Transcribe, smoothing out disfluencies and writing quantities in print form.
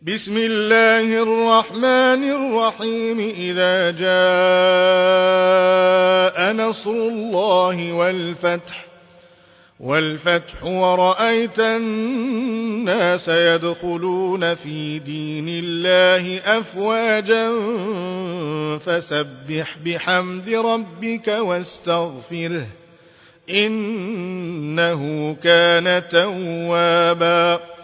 بسم الله الرحمن الرحيم. إذا جاء نصر الله والفتح ورأيت الناس يدخلون في دين الله أفواجا فسبح بحمد ربك واستغفره إنه كان توابا.